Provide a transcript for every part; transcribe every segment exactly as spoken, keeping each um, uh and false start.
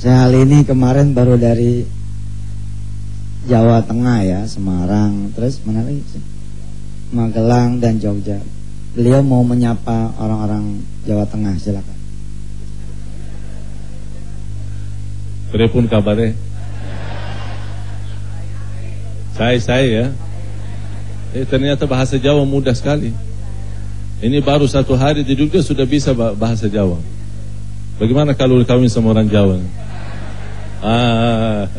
Saya hari ini kemarin baru dari Jawa Tengah ya, Semarang, terus mana lagi? Magelang dan Jogja. Beliau mau menyapa orang-orang Jawa Tengah, silakan. Berapun kabarnya? Saya saya ya. Eh, ternyata bahasa Jawa mudah sekali. Ini baru satu hari di Jogja sudah bisa bahasa Jawa. Bagaimana kalau kawin sama orang Jawa? Ah.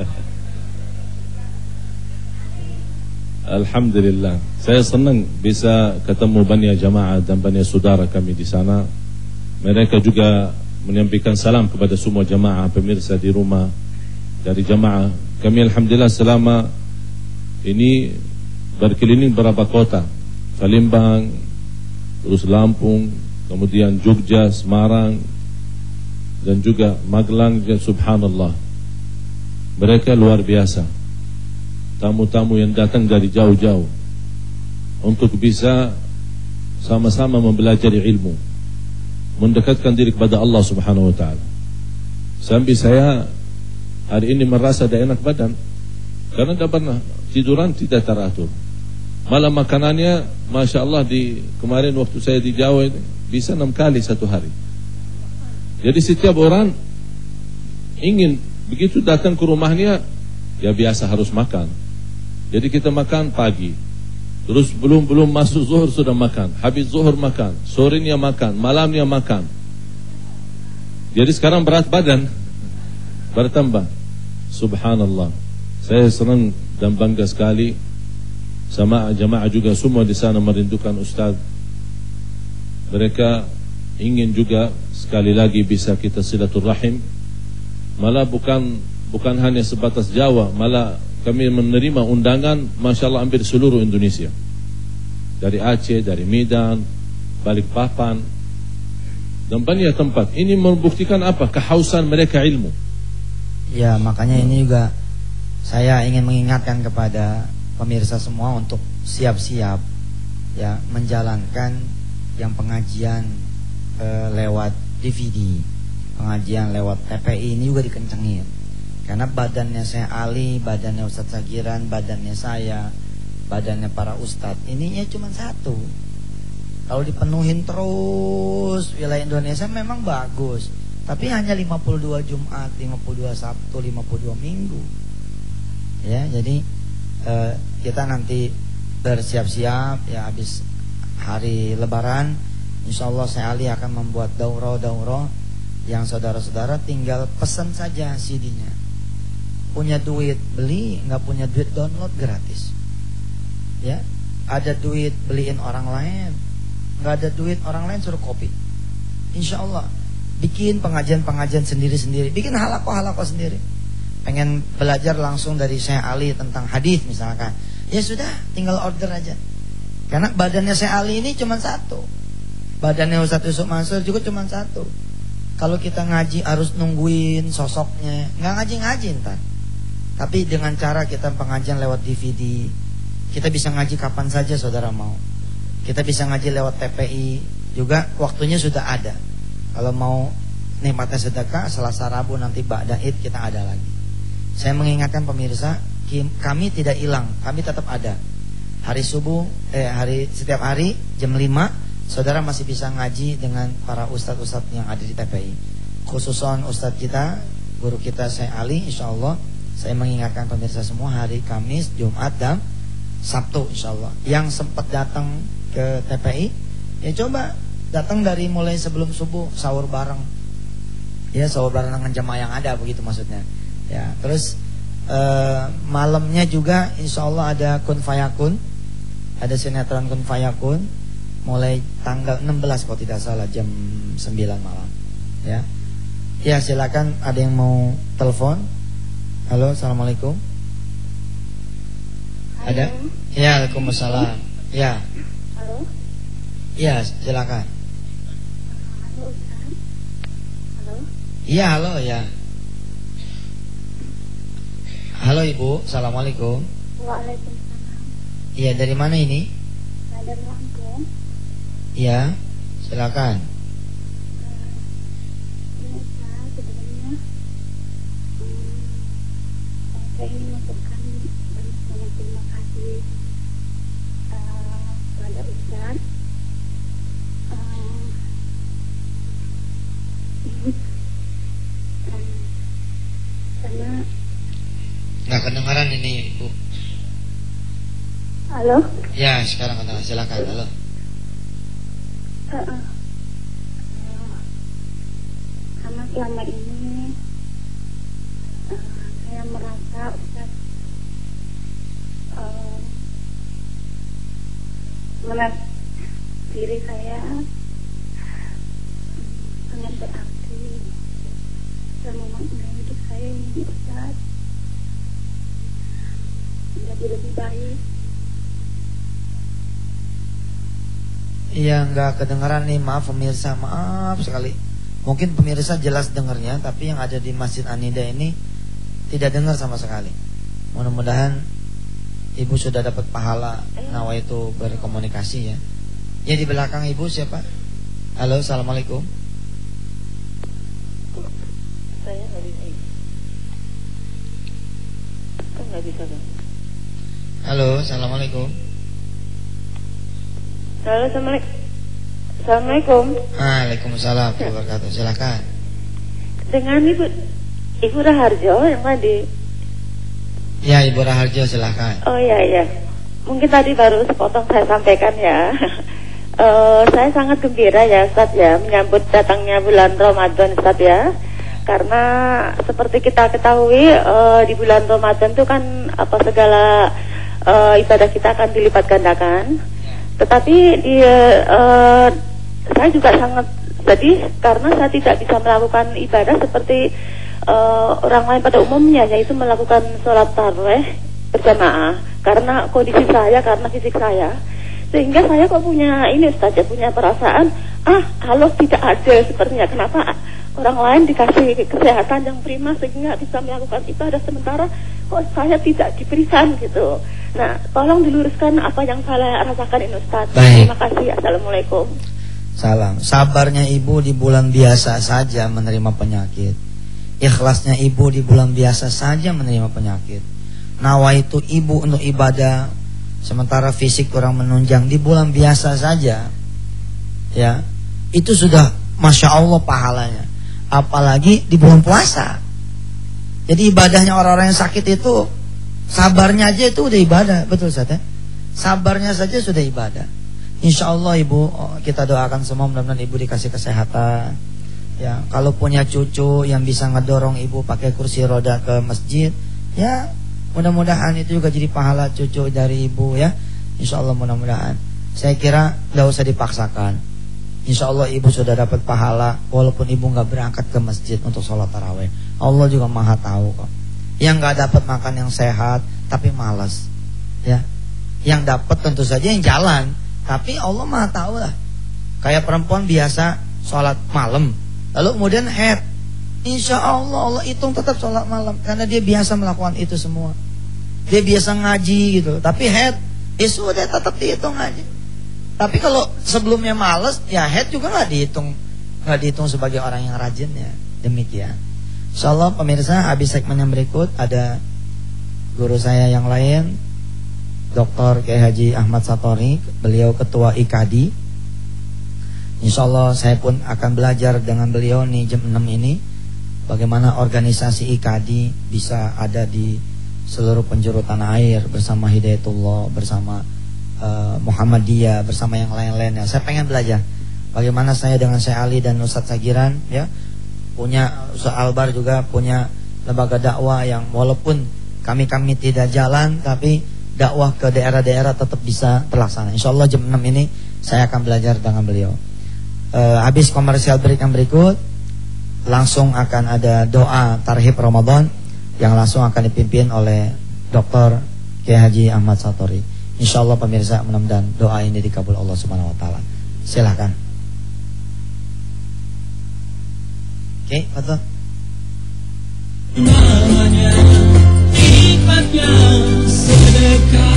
Alhamdulillah. Saya senang bisa ketemu Bani Jamaah dan Bani Saudara kami di sana. Mereka juga menyampaikan salam kepada semua jamaah pemirsa di rumah dari jamaah. Kami alhamdulillah selama ini berkeliling beberapa kota, Palembang, terus Lampung, kemudian Jogja, Semarang, dan juga Magelang. Subhanallah, mereka luar biasa. Tamu-tamu yang datang dari jauh-jauh untuk bisa sama-sama mempelajari ilmu, mendekatkan diri kepada Allah Subhanahu wa taala. Sampai saya hari ini merasa tidak enak badan karena tidak pernah tiduran, tidak teratur. Malam makanannya Masya Allah, di kemarin waktu saya di Jawa ini bisa enam kali satu hari. Jadi setiap orang ingin begitu datang ke rumahnya, ya biasa harus makan. Jadi kita makan pagi, terus belum belum masuk zuhur sudah makan, habis zuhur makan, sorenya makan, malamnya makan. Jadi sekarang berat badan bertambah. Subhanallah. Saya senang dan bangga sekali sama jamaah juga semua di sana merindukan Ustaz. Mereka ingin juga sekali lagi bisa kita silaturahim. Malah bukan bukan hanya sebatas Jawa, malah kami menerima undangan Masya Allah hampir seluruh Indonesia, dari Aceh, dari Medan, Balikpapan, dan banyak tempat. Ini membuktikan apa? Kehausan mereka ilmu. Ya, makanya ini juga saya ingin mengingatkan kepada pemirsa semua untuk siap-siap ya menjalankan yang pengajian eh, lewat D V D, pengajian lewat T P I ini juga dikencengin. Karena badannya saya Ali, badannya Ustadz Sagiran, badannya saya, badannya para ustadz, ininya cuma satu. Kalau dipenuhin terus wilayah Indonesia memang bagus, tapi hanya lima puluh dua Jumat, lima puluh dua Sabtu, lima puluh dua Minggu. Ya, jadi eh, kita nanti bersiap-siap ya, habis hari Lebaran insya Allah saya Ali akan membuat daurah-daurah yang saudara-saudara tinggal pesan saja C D-nya. Punya duit beli, nggak punya duit download gratis. Ya, ada duit beliin orang lain, nggak ada duit orang lain suruh copy. Insya Allah bikin pengajian-pengajian sendiri-sendiri, bikin halaqah-halaqah sendiri. Pengen belajar langsung dari Syekh Ali tentang hadis misalkan, ya sudah tinggal order aja. Karena badannya Syekh Ali ini cuma satu, badannya Ustadz Yusuf Mansur juga cuma satu. Kalau kita ngaji harus nungguin sosoknya, nggak ngaji-ngaji ntar. Tapi dengan cara kita pengajian lewat D V D, kita bisa ngaji kapan saja saudara mau. Kita bisa ngaji lewat T P I juga, waktunya sudah ada. Kalau mau nikmatnya sedekah Selasa Rabu nanti ba'da Id kita ada lagi. Saya mengingatkan pemirsa, kami tidak hilang, kami tetap ada. Hari subuh, eh hari setiap hari jam lima saudara masih bisa ngaji dengan para ustadz-ustadz yang ada di T P I. Khususon ustadz kita, guru kita Syekh Ali, insya Allah. Saya mengingatkan pemirsa semua, hari Kamis, Jumat, dan Sabtu insya Allah. Yang sempat datang ke T P I, ya coba datang dari mulai sebelum subuh, sahur bareng. Ya, sahur bareng dengan jamaah yang ada, begitu maksudnya. Ya, terus eh, malamnya juga insya Allah ada Kun Fayakun, ada sinetron Kun Fayakun, mulai tanggal enam belas kalau tidak salah, jam sembilan malam. Ya, ya silakan, ada yang mau telepon. Halo, assalamualaikum. Halo. Ada? Ya, waalaikumsalam. Ya. Halo. Ya, silakan. Halo, Ustaz. Halo. Iya, halo ya. Halo Ibu, assalamualaikum. Waalaikumsalam. Iya, dari mana ini? Saya dari Lampung. Iya, silakan. Ini Ustaz, sebenarnya saya ingin mengucapkan banyak-banyak terima kasih uh, kepada Ustaz. Uh, um, karena Nggak kedengaran ini Bu. halo. Ya sekarang kedengaran, silakan. Halo. Uh, uh, uh, karena selama ini uh, saya merasa Ustaz uh, melihat diri saya um, sangat berarti dan memaknai hidup saya ini Ustaz menjadi lebih baik. Iya nggak kedengaran nih, maaf pemirsa, maaf sekali. Mungkin pemirsa jelas dengarnya, tapi yang ada di Masjid Anida ini tidak dengar sama sekali. Mudah-mudahan ibu sudah dapat pahala nawaitu berkomunikasi ya. Ya di belakang ibu siapa? Halo, assalamualaikum. Saya nggak bisa. Kan nggak bisa kan? Halo, assalamualaikum. Halo, assalamualaikum. Assalamualaikum. Waalaikumsalam warahmatullahi wabarakatuh. Silakan. Dengan ibu Ibu Raharjo yang tadi. Ya Ibu Raharjo silakan. Oh iya iya. Mungkin tadi baru sepotong saya sampaikan ya. uh, saya sangat gembira ya Ustaz ya menyambut datangnya bulan Ramadan Ustaz ya. Karena seperti kita ketahui uh, di bulan Ramadan itu kan apa segala uh, ibadah kita akan dilipat gandakan. Tetapi di uh, saya juga sangat sedih karena saya tidak bisa melakukan ibadah seperti uh, orang lain pada umumnya, yaitu melakukan sholat tarawih berjamaah karena kondisi saya, karena fisik saya. Sehingga saya kok punya ini Ustaz ya, punya perasaan ah kalau tidak adil sepertinya, kenapa orang lain dikasih kesehatan yang prima sehingga bisa melakukan ibadah sementara kok saya tidak diberikan gitu. Nah, tolong diluruskan apa yang saya rasakan ini Ustaz. Baik. Terima kasih. Assalamualaikum. Salam. Sabarnya ibu di bulan biasa saja menerima penyakit. Ikhlasnya ibu di bulan biasa saja menerima penyakit. Nawaitu ibu untuk ibadah sementara fisik kurang menunjang di bulan biasa saja. Ya, itu sudah masya Allah pahalanya. Apalagi di bulan puasa. Jadi ibadahnya orang-orang yang sakit itu, sabarnya aja itu udah ibadah. Betul Ustaz ya? Sabarnya saja sudah ibadah. Insya Allah ibu, kita doakan semua mudah-mudahan ibu dikasih kesehatan. Ya, kalau punya cucu yang bisa ngedorong ibu pakai kursi roda ke masjid, ya mudah-mudahan itu juga jadi pahala cucu dari ibu ya. Insya Allah mudah-mudahan. Saya kira gak usah dipaksakan. Insya Allah ibu sudah dapat pahala walaupun ibu gak berangkat ke masjid untuk sholat tarawih. Allah juga maha tahu kok. Yang gak dapat makan yang sehat tapi malas, ya. Yang dapat tentu saja yang jalan, tapi Allah maha tahu lah. Kayak perempuan biasa sholat malam, lalu kemudian haid, insya Allah Allah hitung tetap sholat malam karena dia biasa melakukan itu semua. Dia biasa ngaji gitu, tapi haid, ya sudah tetap dihitung aja. Tapi kalau sebelumnya malas, ya haid juga nggak dihitung, nggak dihitung sebagai orang yang rajin ya. Demikian. Insyaallah pemirsa, habis segmen yang berikut ada guru saya yang lain, Doktor Kiai Haji Ahmad Satori, beliau ketua I K A D I. Insyaallah saya pun akan belajar dengan beliau nih jam enam ini bagaimana organisasi I K A D I bisa ada di seluruh penjuru tanah air bersama Hidayatullah, bersama uh, Muhammadiyah, bersama yang lain-lainnya. Saya pengen belajar bagaimana saya dengan Syekh Ali dan Ustadz Sagiran ya, punya Ustadz Albar juga punya lembaga dakwah yang walaupun kami-kami tidak jalan tapi dakwah ke daerah-daerah tetap bisa terlaksana. Insyaallah jam enam ini saya akan belajar dengan beliau. Uh, habis komersial break yang berikut langsung akan ada doa tarhib Ramadan yang langsung akan dipimpin oleh Doktor Kiai Haji Ahmad Satori. Insyaallah pemirsa, mudah-mudahan doa ini dikabul Allah Subhanahu wa taala. Silakan. Oke, okay, betul. Namanya hikmatnya sedekah.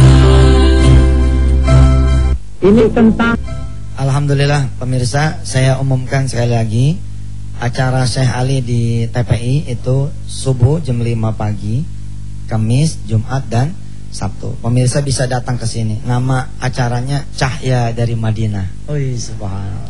Ini tentang Alhamdulillah pemirsa, saya umumkan sekali lagi acara Syekh Ali di T P I itu subuh jam lima pagi Kamis, Jumat dan Sabtu. Pemirsa bisa datang ke sini. Nama acaranya Cahya dari Madinah. Oi, subhanallah.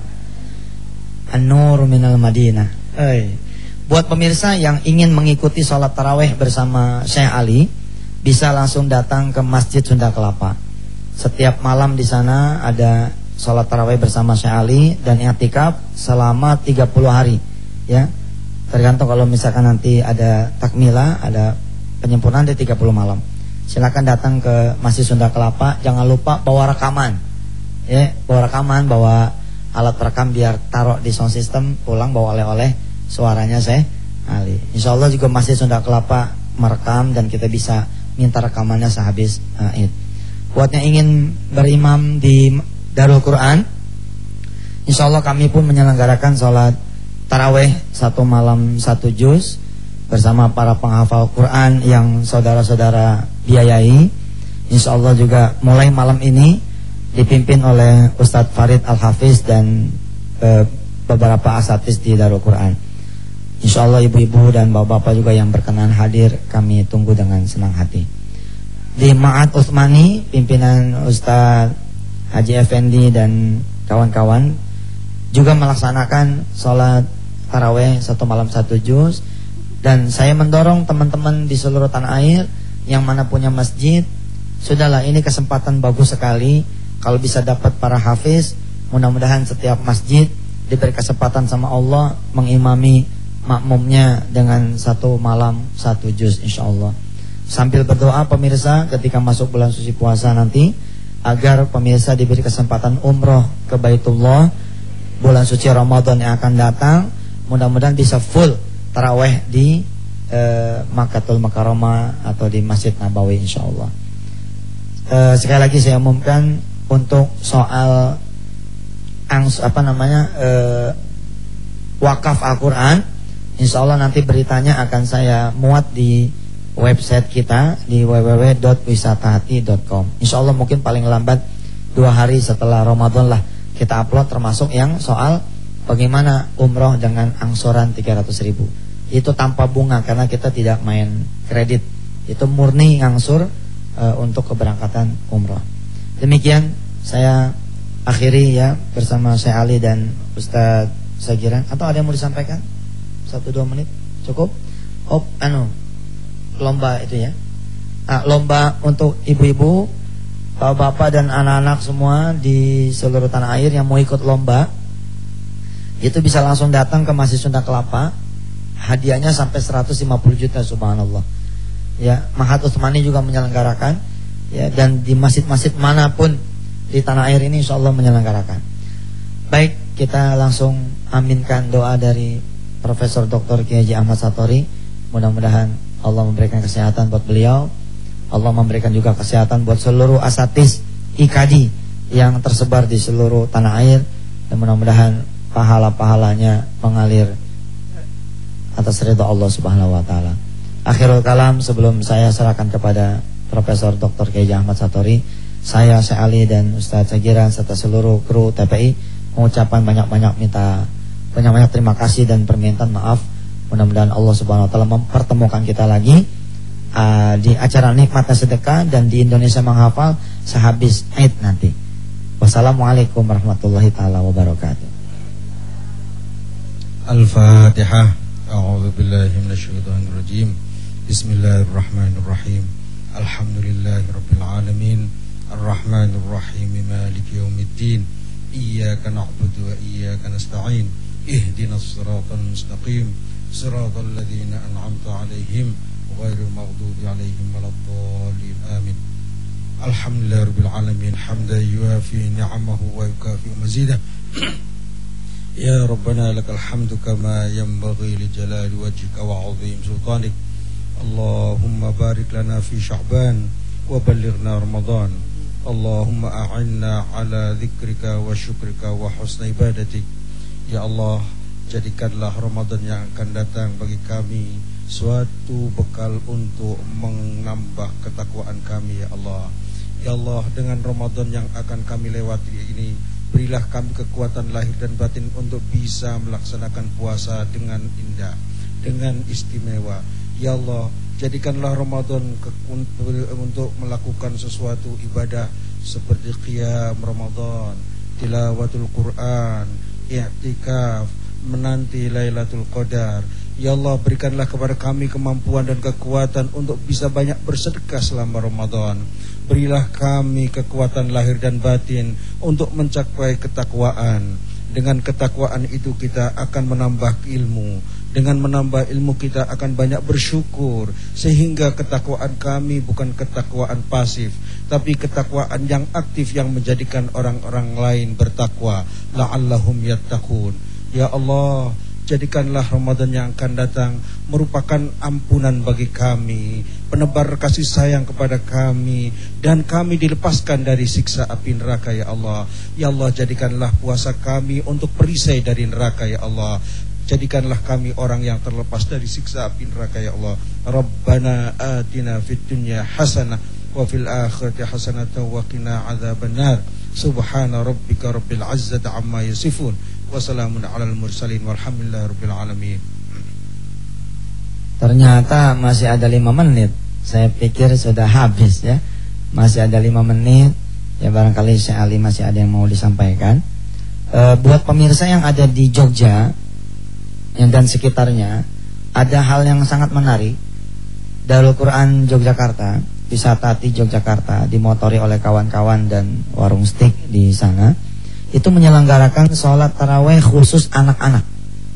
An-Nur minal Madinah. Oi. Buat pemirsa yang ingin mengikuti sholat taraweh bersama Syekh Ali, bisa langsung datang ke Masjid Sunda Kelapa. Setiap malam di sana ada sholat taraweh bersama Syekh Ali dan i'tikaf selama tiga puluh hari. Ya, tergantung kalau misalkan nanti ada takmilah, ada penyempurnaan di tiga puluh malam. Silakan datang ke Masjid Sunda Kelapa. Jangan lupa bawa rekaman. Ya, bawa rekaman, bawa alat rekam biar taruh di sound system. Pulang bawa oleh-oleh suaranya Syekh Ali. Insya Allah juga Masjid Sunda Kelapa merekam dan kita bisa minta rekamannya sehabis uh, Id. Buat yang ingin berimam di Darul Quran, insya Allah kami pun menyelenggarakan sholat taraweh satu malam satu juz bersama para penghafal Quran yang saudara-saudara biayai. Insya Allah juga mulai malam ini dipimpin oleh Ustadz Farid Al-Hafiz dan e, beberapa asatiz di Darul Quran. Insya Allah ibu-ibu dan bapak-bapak juga yang berkenan hadir, kami tunggu dengan senang hati. Di Ma'had Utsmani, pimpinan Ustadz Haji Effendi dan kawan-kawan juga melaksanakan sholat taraweh satu malam satu juz. Dan saya mendorong teman-teman di seluruh tanah air yang mana punya masjid, sudahlah, ini kesempatan bagus sekali. Kalau bisa dapat para hafiz, mudah-mudahan setiap masjid diberi kesempatan sama Allah mengimami makmumnya dengan satu malam satu juz insyaallah. Sambil berdoa pemirsa ketika masuk bulan suci puasa nanti, agar pemirsa diberi kesempatan umroh ke Baitullah bulan suci Ramadan yang akan datang. Mudah-mudahan bisa full taraweh di eh, Makkatul Mukarramah atau di Masjid Nabawi insyaallah. Eh, sekali lagi saya umumkan untuk soal angs apa namanya eh, wakaf Al-Quran, insyaallah nanti beritanya akan saya muat di website kita di w w w dot wisatahati dot com. Insyaallah mungkin paling lambat dua hari setelah Ramadan lah kita upload, termasuk yang soal bagaimana umroh dengan angsuran tiga ratus ribu. Itu tanpa bunga karena kita tidak main kredit. Itu murni ngangsur e, untuk keberangkatan umroh. Demikian saya akhiri ya bersama Syekh Ali dan Ustaz Sagiran. Atau ada yang mau disampaikan? Satu dua menit cukup? Oh, anu lomba itu ya. Nah, lomba untuk ibu-ibu, bapak-bapak dan anak-anak semua di seluruh tanah air yang mau ikut lomba, itu bisa langsung datang ke Masjid Sunda Kelapa. Hadiahnya sampai seratus lima puluh juta, subhanallah. Ya, Ma'had Utsmani juga menyelenggarakan ya, dan di masjid-masjid manapun di tanah air ini insyaallah menyelenggarakan. Baik, kita langsung aminkan doa dari Profesor Doktor Kiai Haji Ahmad Satori. Mudah-mudahan Allah memberikan kesehatan buat beliau. Allah memberikan juga kesehatan buat seluruh asatiz I K D yang tersebar di seluruh tanah air. Dan mudah-mudahan pahala-pahalanya mengalir atas ridha Allah Subhanahu wa taala. Akhirul kalam, sebelum saya serahkan kepada Profesor Doktor Kiai Ahmad Satori, saya Syekh Ali dan Ustaz Sagiran serta seluruh kru T P I mengucapkan banyak-banyak minta banyak-banyak terima kasih dan permintaan maaf. Mudah-mudahan Allah Subhanahu wa taala mempertemukan kita lagi uh, di acara Nikmatnya Sedekah dan di Indonesia Menghafal sehabis Id nanti. Wassalamualaikum warahmatullahi taala wabarakatuh. Al-Fatihah. A'udzu billahi minasyaitonir rajim. Bismillahirrahmanirrahim. Alhamdulillahirabbil alamin. Arrahmanir rahim. Maliki yaumiddin. Iyyaka na'budu wa iyyaka nasta'in. Ihdinas siratal mustaqim. Siratal ladzina an'amta 'alaihim ghairil maghdubi 'alaihim waladdallin. Amin. Alhamdulillahirabbil alamin. Hamdan yuwafi ni'amahu wa yukafi mazidah. Ya Rabbana lakal hamdu kama yanbaghi li jalali wajhika wa 'azim sultanik. Allahumma barik lana fi Sya'ban wa ballighna Ramadan. Allahumma a'inna ala dzikrika wa syukrika wa husni ibadatik. Ya Allah, jadikanlah Ramadan yang akan datang bagi kami suatu bekal untuk menambah ketakwaan kami ya Allah. Ya Allah, dengan Ramadan yang akan kami lewati ini, berilah kami kekuatan lahir dan batin untuk bisa melaksanakan puasa dengan indah, dengan istimewa. Ya Allah, Jadikanlah Ramadan ke- untuk melakukan sesuatu ibadah seperti qiyam Ramadan, tilawatul Quran, i'tikaf, menanti Lailatul Qadar. Ya Allah, berikanlah kepada kami kemampuan dan kekuatan untuk bisa banyak bersedekah selama Ramadan. Berilah kami kekuatan lahir dan batin untuk mencapai ketakwaan. Dengan ketakwaan itu kita akan menambah ilmu. Dengan menambah ilmu kita akan banyak bersyukur. Sehingga ketakwaan kami bukan ketakwaan pasif, tapi ketakwaan yang aktif yang menjadikan orang-orang lain bertakwa. La'allahum yattaqun. Ya Allah, jadikanlah Ramadan yang akan datang merupakan ampunan bagi kami, penebar kasih sayang kepada kami, dan kami dilepaskan dari siksa api neraka ya Allah. Ya Allah, jadikanlah puasa kami untuk perisai dari neraka ya Allah. Jadikanlah kami orang yang terlepas dari siksa api neraka ya Allah. Rabbana atina fid dunya hasanah wa fil akhirati hasanah wa qina adzabannar. Subhana rabbika rabbil izzati amma yasifun. Wassalamun alal mursalin walhamdulillahi rabbil alamin. Ternyata masih ada lima menit. Saya pikir sudah habis ya. Masih ada lima menit. Ya barangkali Syekh Ali masih ada yang mau disampaikan. e, Buat pemirsa yang ada di Jogja yang dan sekitarnya, ada hal yang sangat menarik. Darul Quran Yogyakarta, Wisata Hati Yogyakarta, dimotori oleh kawan-kawan dan warung steak di sana, itu menyelenggarakan sholat taraweh khusus anak-anak.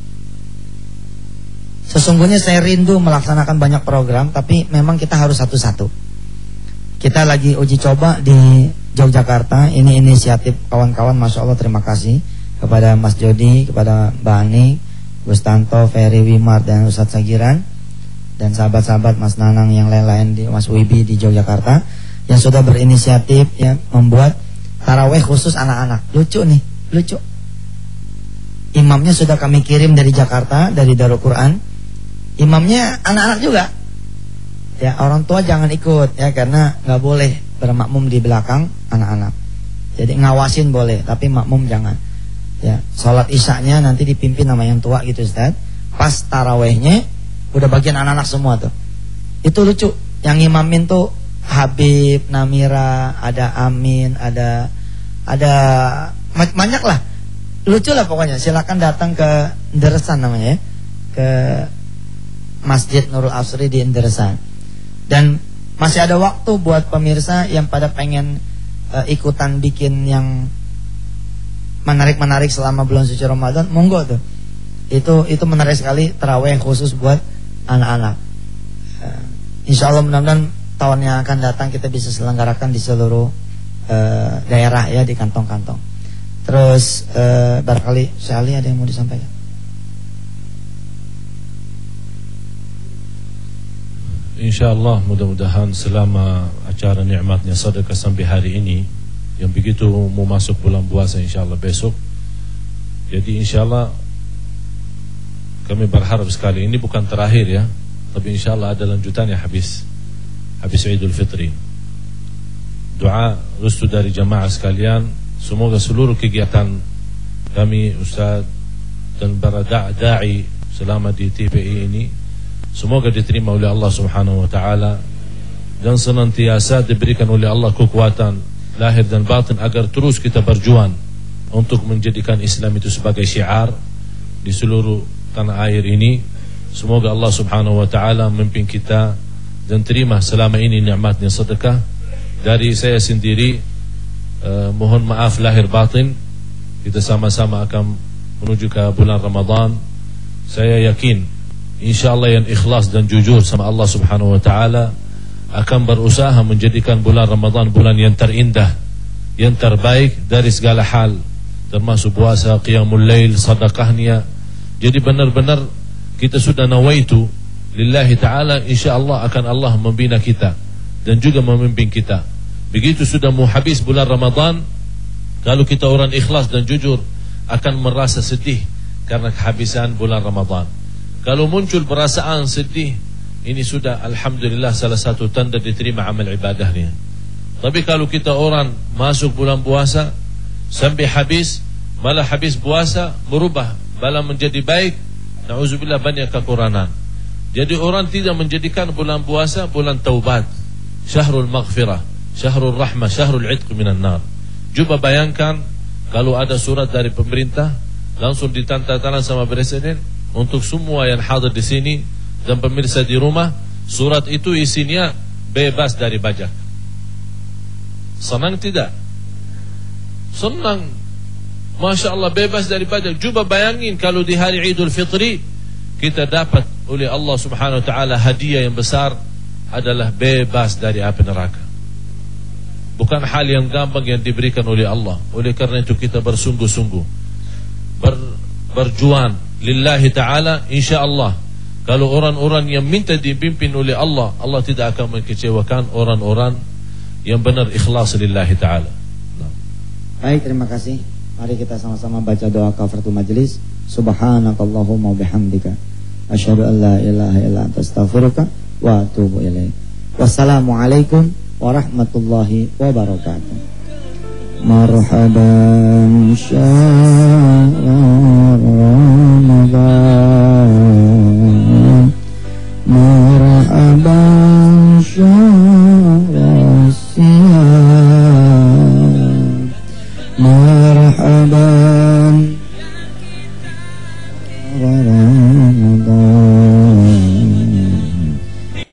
Sesungguhnya saya rindu melaksanakan banyak program, tapi memang kita harus satu-satu. Kita lagi uji coba di Yogyakarta. Ini inisiatif kawan-kawan, Masya Allah, terima kasih kepada Mas Jody, kepada Mbak Ani, Gus Tanto, Ferry Wimar, dan Ustadz Sagiran, dan sahabat-sahabat Mas Nanang yang lain-lain, di Mas Wibi di Yogyakarta, yang sudah berinisiatif ya membuat taraweh khusus anak-anak. Lucu nih, lucu. Imamnya sudah kami kirim dari Jakarta, dari Darul Quran. Imamnya anak-anak juga. Ya, orang tua jangan ikut ya, karena nggak boleh bermakmum di belakang anak-anak. Jadi ngawasin boleh, tapi makmum jangan. Ya, sholat isyanya nanti dipimpin sama yang tua gitu Ustaz. Pas tarawehnya udah bagian anak-anak semua tuh. Itu lucu. Yang imamin tuh Habib, Namira, ada Amin, ada ada banyak lah. Lucu lah pokoknya. Silakan datang ke Nderesan namanya ya. Ke Masjid Nurul Asri di Nderesan. Dan masih ada waktu buat pemirsa yang pada pengen uh, ikutan bikin yang menarik-menarik selama bulan suci Ramadan, monggo tuh. Itu itu menarik sekali, tarawih khusus buat anak-anak. Uh, Insya Allah mudah-mudahan tahun yang akan datang kita bisa selenggarakan di seluruh uh, daerah ya, di kantong-kantong. Terus uh, barangkali Syekh Ali ada yang mau disampaikan? InsyaAllah mudah-mudahan selama acara nikmatnya sedekah sampai hari ini, yang begitu mau masuk bulan puasa insyaAllah besok. Jadi insyaAllah kami berharap sekali, ini bukan terakhir ya, tapi insyaAllah ada lanjutannya habis Habis Idul Fitri. Doa restu dari jamaah sekalian, semoga seluruh kegiatan kami Ustaz dan para da'i selama di T P I ini semoga diterima oleh Allah Subhanahu wa taala, dan senantiasa diberikan oleh Allah kekuatan lahir dan batin agar terus kita berjuang untuk menjadikan Islam itu sebagai syiar di seluruh tanah air ini. Semoga Allah Subhanahu wa taala memimpin kita dan terima selama ini nikmatnya sedekah. Dari saya sendiri eh, mohon maaf lahir batin. Kita sama-sama akan menuju ke bulan Ramadan. Saya yakin InsyaAllah yang ikhlas dan jujur sama Allah Subhanahu wa ta'ala akan berusaha menjadikan bulan Ramadan bulan yang terindah, yang terbaik dari segala hal, termasuk puasa, qiyamul lail, sedekahnya. Jadi benar-benar kita sudah nawaitu lillahi ta'ala, insyaAllah akan Allah membina kita dan juga memimpin kita. Begitu sudah mau habis bulan Ramadan, kalau kita orang ikhlas dan jujur akan merasa sedih karena kehabisan bulan Ramadan. Kalau muncul perasaan sedih, ini sudah alhamdulillah salah satu tanda diterima amal ibadahnya. Tapi kalau kita orang masuk bulan puasa sampai habis, malah habis puasa berubah malah menjadi baik, na'udzubillah banyak kekurangan. Jadi orang tidak menjadikan bulan puasa bulan taubat, syahrul maghfirah, syahrul rahmah, syahrul itq minan nar. Coba bayangkan kalau ada surat dari pemerintah langsung ditandatangan sama presiden untuk semua yang hadir di sini dan pemirsa di rumah, surat itu isinya bebas dari pajak. Senang tidak? Senang. Masya Allah, bebas dari pajak. Coba bayangin kalau di hari Idul Fitri kita dapat oleh Allah Subhanahu wa taala hadiah yang besar adalah bebas dari api neraka. Bukan hal yang gampang yang diberikan oleh Allah. Oleh karena itu kita bersungguh-sungguh ber, berjuang lillahi taala, insyaallah. Kalau orang-orang yang minta dipimpin oleh Allah, Allah tidak akan mengecewakan orang-orang yang benar ikhlas lillahi taala. Nah. Baik, terima kasih. Mari kita sama-sama baca doa kafaratul majelis. Subhanakallahumma bihamdika asyhadu an la ilaha illa anta astaghfiruka wa atubu ilaik. Wassalamualaikum warahmatullahi wabarakatuh. Marhaban syahr Ramadan, marhaban syahr siyam, marhaban